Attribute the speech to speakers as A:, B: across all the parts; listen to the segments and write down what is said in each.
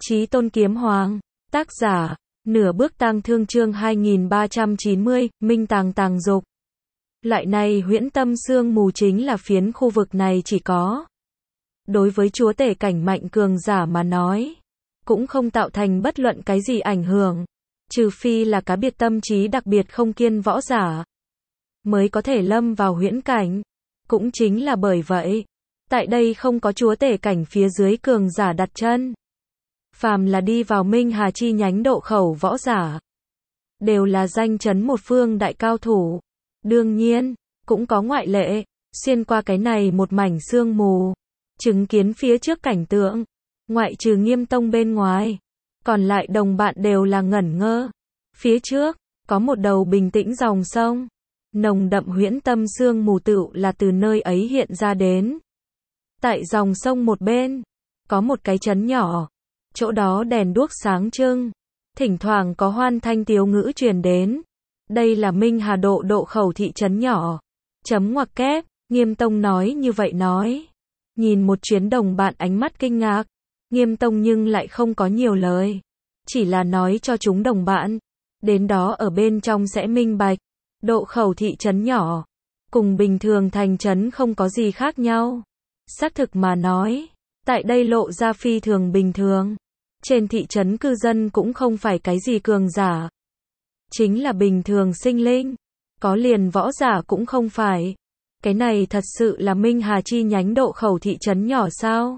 A: Chí Tôn Kiếm Hoàng, tác giả, Nửa Bước Tang Thương chương 2390, Minh Tàng Tàng Dục. Loại này huyễn tâm sương mù chính là phiến khu vực này chỉ có. Đối với chúa tể cảnh mạnh cường giả mà nói, cũng không tạo thành bất luận cái gì ảnh hưởng, trừ phi là cá biệt tâm trí đặc biệt không kiên võ giả, mới có thể lâm vào huyễn cảnh. Cũng chính là bởi vậy, tại đây không có chúa tể cảnh phía dưới cường giả đặt chân. Phàm là đi vào Minh Hà chi nhánh độ khẩu võ giả, đều là danh chấn một phương đại cao thủ. Đương nhiên, cũng có ngoại lệ, xuyên qua cái này một mảnh sương mù, chứng kiến phía trước cảnh tượng, ngoại trừ Nghiêm Tông bên ngoài, còn lại đồng bạn đều là ngẩn ngơ. Phía trước, có một đầu bình tĩnh dòng sông, nồng đậm huyễn tâm sương mù tựu là từ nơi ấy hiện ra đến. Tại dòng sông một bên, có một cái trấn nhỏ, chỗ đó đèn đuốc sáng trưng, thỉnh thoảng có hoan thanh tiếu ngữ truyền đến. Đây là Minh Hà độ khẩu thị trấn nhỏ. Chấm ngoặc kép, Nghiêm Tông nói như vậy nói. Nhìn một chuyến đồng bạn ánh mắt kinh ngạc, Nghiêm Tông nhưng lại không có nhiều lời. Chỉ là nói cho chúng đồng bạn, đến đó ở bên trong sẽ minh bạch. Độ khẩu thị trấn nhỏ, cùng bình thường thành trấn không có gì khác nhau. Xác thực mà nói, tại đây lộ ra phi thường bình thường. Trên thị trấn cư dân cũng không phải cái gì cường giả, chính là bình thường sinh linh, có liền võ giả cũng không phải. Cái này thật sự là Minh Hà chi nhánh độ khẩu thị trấn nhỏ sao?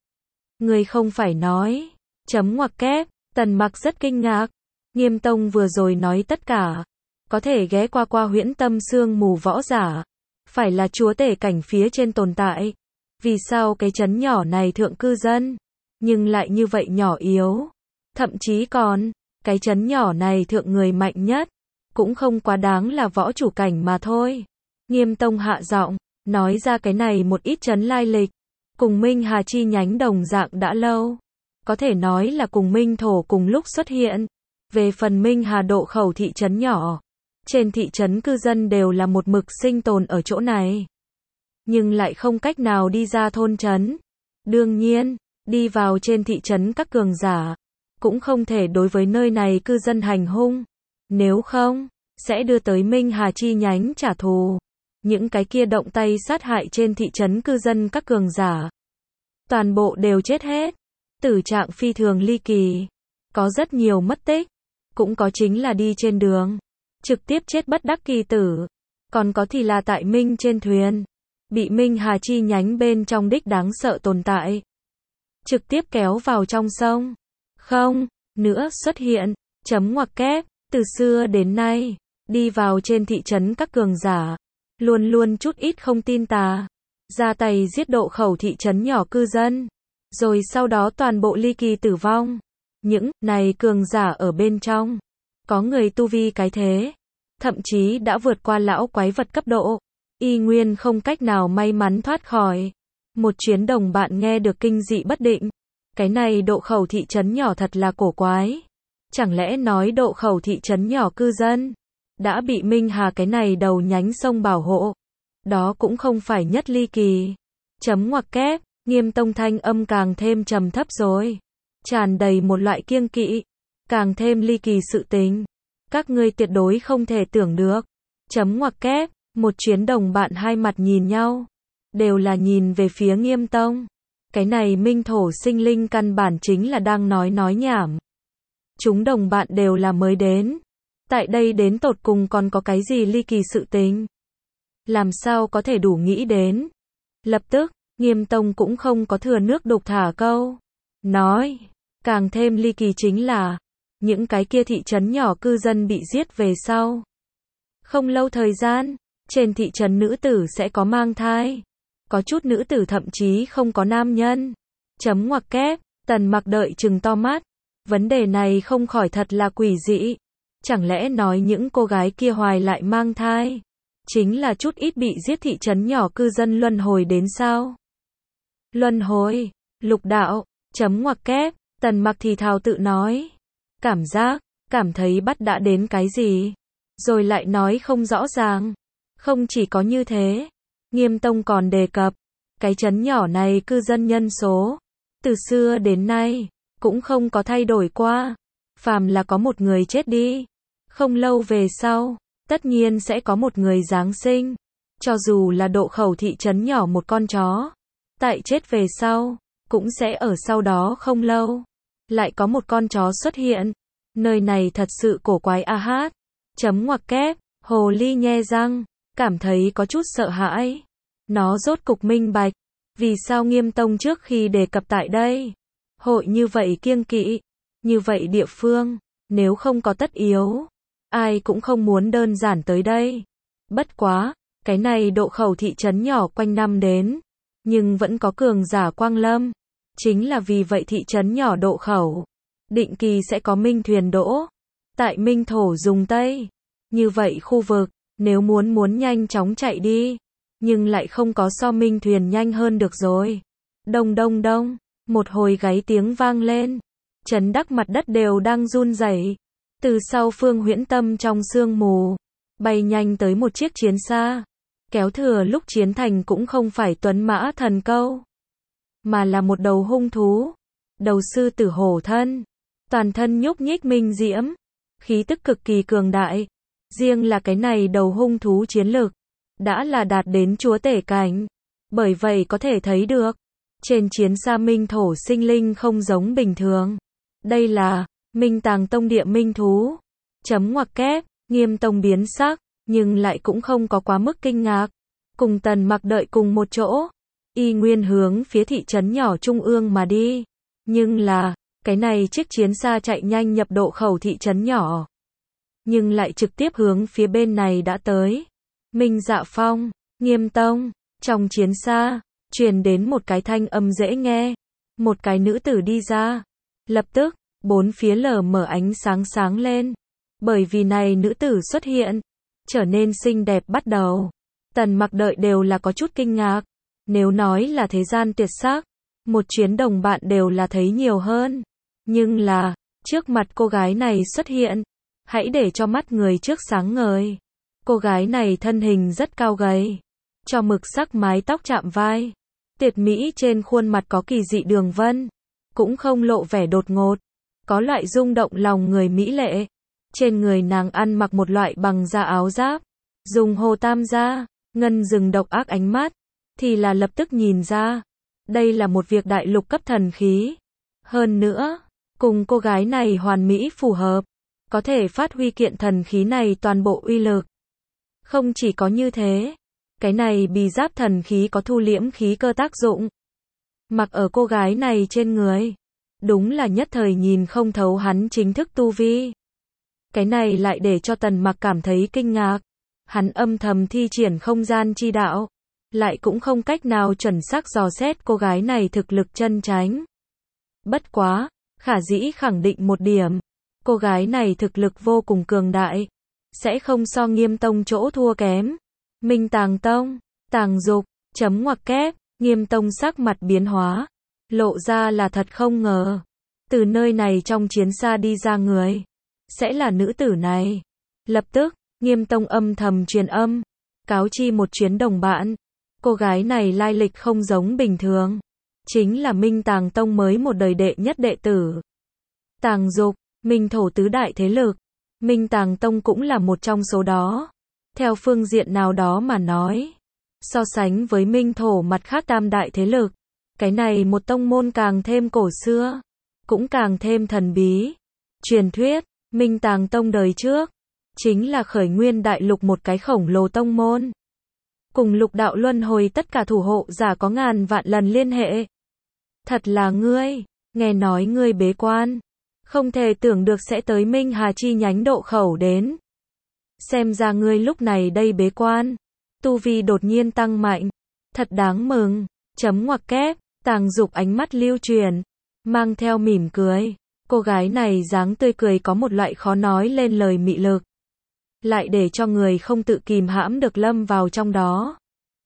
A: Người không phải nói. Chấm ngoặc kép, Tần Mặc rất kinh ngạc. Nghiêm Tông vừa rồi nói tất cả, có thể ghé qua huyễn tâm sương mù võ giả, phải là chúa tể cảnh phía trên tồn tại. Vì sao cái trấn nhỏ này thượng cư dân, nhưng lại như vậy nhỏ yếu? Thậm chí còn, cái trấn nhỏ này thượng người mạnh nhất, cũng không quá đáng là võ chủ cảnh mà thôi. Nghiêm Tông hạ giọng, nói ra cái này một ít trấn lai lịch, cùng Minh Hà chi nhánh đồng dạng đã lâu. Có thể nói là cùng Minh Thổ cùng lúc xuất hiện. Về phần Minh Hà độ khẩu thị trấn nhỏ, trên thị trấn cư dân đều là một mực sinh tồn ở chỗ này, nhưng lại không cách nào đi ra thôn trấn. Đương nhiên, đi vào trên thị trấn các cường giả, cũng không thể đối với nơi này cư dân hành hung. Nếu không, sẽ đưa tới Minh Hà chi nhánh trả thù. Những cái kia động tay sát hại trên thị trấn cư dân các cường giả, toàn bộ đều chết hết. Tử trạng phi thường ly kỳ. Có rất nhiều mất tích, cũng có chính là đi trên đường, trực tiếp chết bất đắc kỳ tử. Còn có thì là tại Minh trên thuyền, bị Minh Hà chi nhánh bên trong đích đáng sợ tồn tại, trực tiếp kéo vào trong sông. Không, nữa xuất hiện, chấm ngoặc kép, từ xưa đến nay, đi vào trên thị trấn các cường giả, luôn luôn chút ít không tin tà, ra tay giết độ khẩu thị trấn nhỏ cư dân, rồi sau đó toàn bộ ly kỳ tử vong. Những này cường giả ở bên trong, có người tu vi cái thế, thậm chí đã vượt qua lão quái vật cấp độ, y nguyên không cách nào may mắn thoát khỏi. Một chuyến đồng bạn nghe được kinh dị bất định. Cái này độ khẩu thị trấn nhỏ thật là cổ quái. Chẳng lẽ nói độ khẩu thị trấn nhỏ cư dân đã bị Minh Hà cái này đầu nhánh sông bảo hộ? Đó cũng không phải nhất ly kỳ. Chấm ngoặc kép, Nghiêm Tông thanh âm càng thêm trầm thấp rồi, tràn đầy một loại kiêng kỵ, càng thêm ly kỳ sự tình, các ngươi tuyệt đối không thể tưởng được. Chấm ngoặc kép, một chuyến đồng bạn hai mặt nhìn nhau, đều là nhìn về phía Nghiêm Tông. Cái này Minh Thổ sinh linh căn bản chính là đang nói nhảm. Chúng đồng bạn đều là mới đến, tại đây đến tột cùng còn có cái gì ly kỳ sự tình, làm sao có thể đủ nghĩ đến. Lập tức, Nghiêm Tông cũng không có thừa nước đục thả câu, nói, càng thêm ly kỳ chính là, những cái kia thị trấn nhỏ cư dân bị giết về sau. Không lâu thời gian, trên thị trấn nữ tử sẽ có mang thai, có chút nữ tử thậm chí không có nam nhân. Chấm ngoặc kép, Tần Mặc đợi trừng to mắt, vấn đề này không khỏi thật là quỷ dị. Chẳng lẽ nói những cô gái kia hoài lại mang thai, chính là chút ít bị giết thị trấn nhỏ cư dân luân hồi đến sao? Luân hồi, lục đạo, chấm ngoặc kép, Tần Mặc thì thào tự nói. Cảm thấy bắt đã đến cái gì, rồi lại nói không rõ ràng. Không chỉ có như thế, Nghiêm Tông còn đề cập, cái trấn nhỏ này cư dân nhân số, từ xưa đến nay, cũng không có thay đổi qua. Phàm là có một người chết đi, không lâu về sau, tất nhiên sẽ có một người giáng sinh. Cho dù là Độ Khẩu thị trấn nhỏ một con chó, tại chết về sau, cũng sẽ ở sau đó không lâu, lại có một con chó xuất hiện. Nơi này thật sự cổ quái a hát. Chấm ngoặc kép, hồ ly nhe răng, cảm thấy có chút sợ hãi. Nó rốt cục minh bạch, vì sao Nghiêm Tông trước khi đề cập tại đây, hội như vậy kiêng kỵ, như vậy địa phương, nếu không có tất yếu, ai cũng không muốn đơn giản tới đây. Bất quá, cái này Độ Khẩu thị trấn nhỏ quanh năm đến, nhưng vẫn có cường giả quang lâm. Chính là vì vậy thị trấn nhỏ Độ Khẩu, định kỳ sẽ có minh thuyền đỗ, tại minh thổ dùng Tây. Như vậy khu vực, nếu muốn nhanh chóng chạy đi, nhưng lại không có so minh thuyền nhanh hơn được rồi. Đông đông đông, một hồi gáy tiếng vang lên, chấn đắc mặt đất đều đang run rẩy. Từ sau Phương Huyễn Tâm trong sương mù, bay nhanh tới một chiếc chiến xa, kéo thừa lúc chiến thành cũng không phải tuấn mã thần câu, mà là một đầu hung thú, đầu sư tử hổ thân, toàn thân nhúc nhích minh diễm, khí tức cực kỳ cường đại. Riêng là cái này đầu hung thú chiến lực, đã là đạt đến chúa tể cảnh. Bởi vậy có thể thấy được, trên chiến xa minh thổ sinh linh không giống bình thường. Đây là Minh Tàng Tông địa minh thú. Chấm ngoặc kép, Nghiêm Tông biến sắc, nhưng lại cũng không có quá mức kinh ngạc. Cùng Tần Mặc đợi cùng một chỗ, y nguyên hướng phía thị trấn nhỏ trung ương mà đi. Nhưng là, cái này chiếc chiến xa chạy nhanh nhập Độ Khẩu thị trấn nhỏ, nhưng lại trực tiếp hướng phía bên này đã tới. Minh Dạ Phong, Nghiêm Tông, trong chiến xa, truyền đến một cái thanh âm dễ nghe. Một cái nữ tử đi ra. Lập tức, bốn phía lờ mờ ánh sáng sáng lên. Bởi vì này nữ tử xuất hiện, trở nên xinh đẹp bắt đầu. Tần Mặc đợi đều là có chút kinh ngạc. Nếu nói là thế gian tuyệt sắc, một chuyến đồng bạn đều là thấy nhiều hơn. Nhưng là, trước mặt cô gái này xuất hiện, hãy để cho mắt người trước sáng ngời. Cô gái này thân hình rất cao gầy, cho mực sắc mái tóc chạm vai, tuyệt mỹ trên khuôn mặt có kỳ dị đường vân, cũng không lộ vẻ đột ngột, có loại rung động lòng người mỹ lệ. Trên người nàng ăn mặc một loại bằng da áo giáp, dùng hồ tam gia, ngân rừng độc ác ánh mắt, thì là lập tức nhìn ra, đây là một việc đại lục cấp thần khí. Hơn nữa, cùng cô gái này hoàn mỹ phù hợp, có thể phát huy kiện thần khí này toàn bộ uy lực. Không chỉ có như thế, cái này bì giáp thần khí có thu liễm khí cơ tác dụng. Mặc ở cô gái này trên người, đúng là nhất thời nhìn không thấu hắn chính thức tu vi. Cái này lại để cho Tần Mặc cảm thấy kinh ngạc. Hắn âm thầm thi triển không gian chi đạo, lại cũng không cách nào chuẩn xác dò xét cô gái này thực lực chân chánh. Bất quá, khả dĩ khẳng định một điểm, cô gái này thực lực vô cùng cường đại, sẽ không so Nghiêm Tông chỗ thua kém. Minh Tàng Tông, Tàng Dục, chấm ngoặc kép, Nghiêm Tông sắc mặt biến hóa, lộ ra là thật không ngờ, từ nơi này trong chiến xa đi ra người, sẽ là nữ tử này. Lập tức, Nghiêm Tông âm thầm truyền âm, cáo chi một chuyến đồng bạn, cô gái này lai lịch không giống bình thường, chính là Minh Tàng Tông mới một đời đệ nhất đệ tử. Tàng Dục, Minh thổ tứ đại thế lực, Minh Tàng Tông cũng là một trong số đó. Theo phương diện nào đó mà nói, so sánh với Minh thổ mặt khác tam đại thế lực, cái này một tông môn càng thêm cổ xưa, cũng càng thêm thần bí. Truyền thuyết, Minh Tàng Tông đời trước, chính là khởi nguyên đại lục một cái khổng lồ tông môn. Cùng lục đạo luân hồi tất cả thủ hộ giả có ngàn vạn lần liên hệ. Thật là ngươi, nghe nói ngươi bế quan, không thể tưởng được sẽ tới Minh Hà chi nhánh Độ Khẩu đến. Xem ra ngươi lúc này đây bế quan, tu vi đột nhiên tăng mạnh, thật đáng mừng. Chấm ngoặc kép, Tàng Dục ánh mắt lưu truyền, mang theo mỉm cười. Cô gái này dáng tươi cười có một loại khó nói lên lời mị lực, lại để cho người không tự kìm hãm được lâm vào trong đó.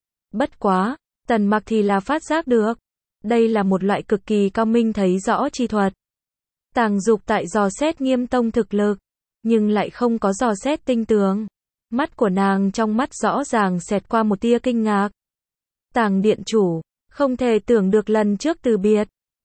A: Bất quá, Tần Mặc thì là phát giác được, đây là một loại cực kỳ cao minh thấy rõ chi thuật. Tàng Dục tại dò xét Nghiêm Tông thực lực, nhưng lại không có dò xét tinh tường. Mắt của nàng trong mắt rõ ràng xẹt qua một tia kinh ngạc. Tàng điện chủ, không thể tưởng được lần trước từ biệt,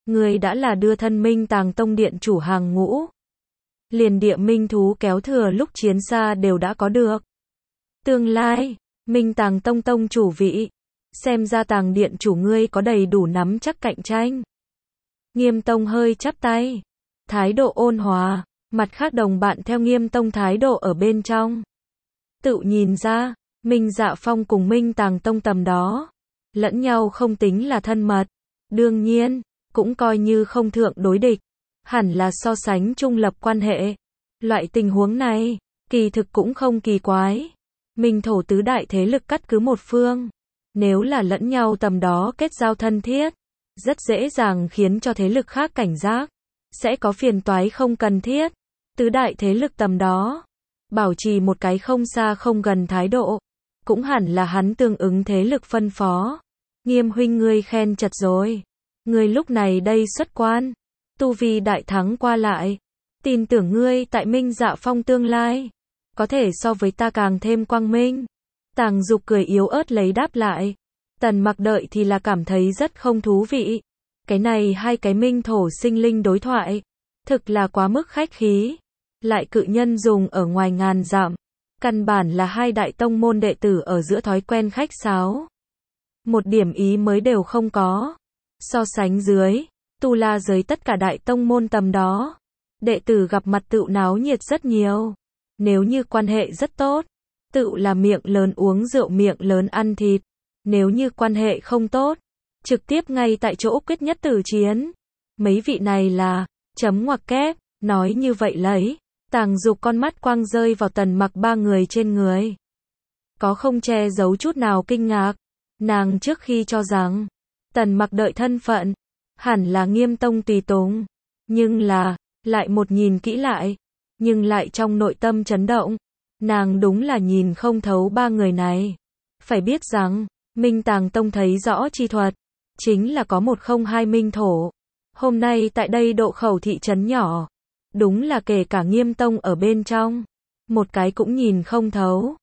A: Người đã là đưa thân Minh Tàng Tông điện chủ hàng ngũ. Liền địa minh thú kéo thừa lúc chiến xa đều đã có được. Tương lai, Minh Tàng Tông tông chủ vị. Xem ra Tàng điện chủ ngươi có đầy đủ nắm chắc cạnh tranh. Nghiêm Tông hơi chắp tay. Thái độ ôn hòa. Mặt khác đồng bạn theo Nghiêm Tông thái độ ở bên trong. Tự nhìn ra, Minh Dạ Phong cùng Minh Tàng Tông tầm đó. Lẫn nhau không tính là thân mật. Đương nhiên, cũng coi như không thượng đối địch. Hẳn là so sánh trung lập quan hệ. Loại tình huống này, kỳ thực cũng không kỳ quái. Minh thổ tứ đại thế lực cắt cứ một phương. Nếu là lẫn nhau tầm đó kết giao thân thiết, rất dễ dàng khiến cho thế lực khác cảnh giác. Sẽ có phiền toái không cần thiết. Tứ đại thế lực tầm đó, bảo trì một cái không xa không gần thái độ. Cũng hẳn là hắn tương ứng thế lực phân phó. Nghiêm huynh ngươi khen chật rồi. Ngươi lúc này đây xuất quan. Tu vi đại thắng qua lại. Tin tưởng ngươi tại Minh Dạ Phong tương lai. Có thể so với ta càng thêm quang minh. Tàng Dục cười yếu ớt lấy đáp lại. Tần Mặc đợi thì là cảm thấy rất không thú vị. Cái này hai cái minh thổ sinh linh đối thoại. Thực là quá mức khách khí. Lại cự nhân dùng ở ngoài ngàn dặm. Căn bản là hai đại tông môn đệ tử ở giữa thói quen khách sáo. Một điểm ý mới đều không có. So sánh dưới, tu la giới tất cả đại tông môn tầm đó. Đệ tử gặp mặt tựu náo nhiệt rất nhiều. Nếu như quan hệ rất tốt, tựu là miệng lớn uống rượu miệng lớn ăn thịt. Nếu như quan hệ không tốt, trực tiếp ngay tại chỗ quyết nhất tử chiến. Mấy vị này là, chấm ngoặc kép, nói như vậy lấy. Tàng Dục con mắt quang rơi vào Tần Mặc ba người trên người. Có không che giấu chút nào kinh ngạc. Nàng trước khi cho rằng, Tần Mặc đợi thân phận, hẳn là Nghiêm Tông tùy tùng. Nhưng là, lại một nhìn kỹ lại, nhưng lại trong nội tâm chấn động. Nàng đúng là nhìn không thấu ba người này. Phải biết rằng, Minh Tàng Tông thấy rõ chi thuật, chính là có 102 minh thổ. Hôm nay tại đây độ khẩu thị trấn nhỏ, đúng là kể cả Nghiêm Tông ở bên trong, một cái cũng nhìn không thấu.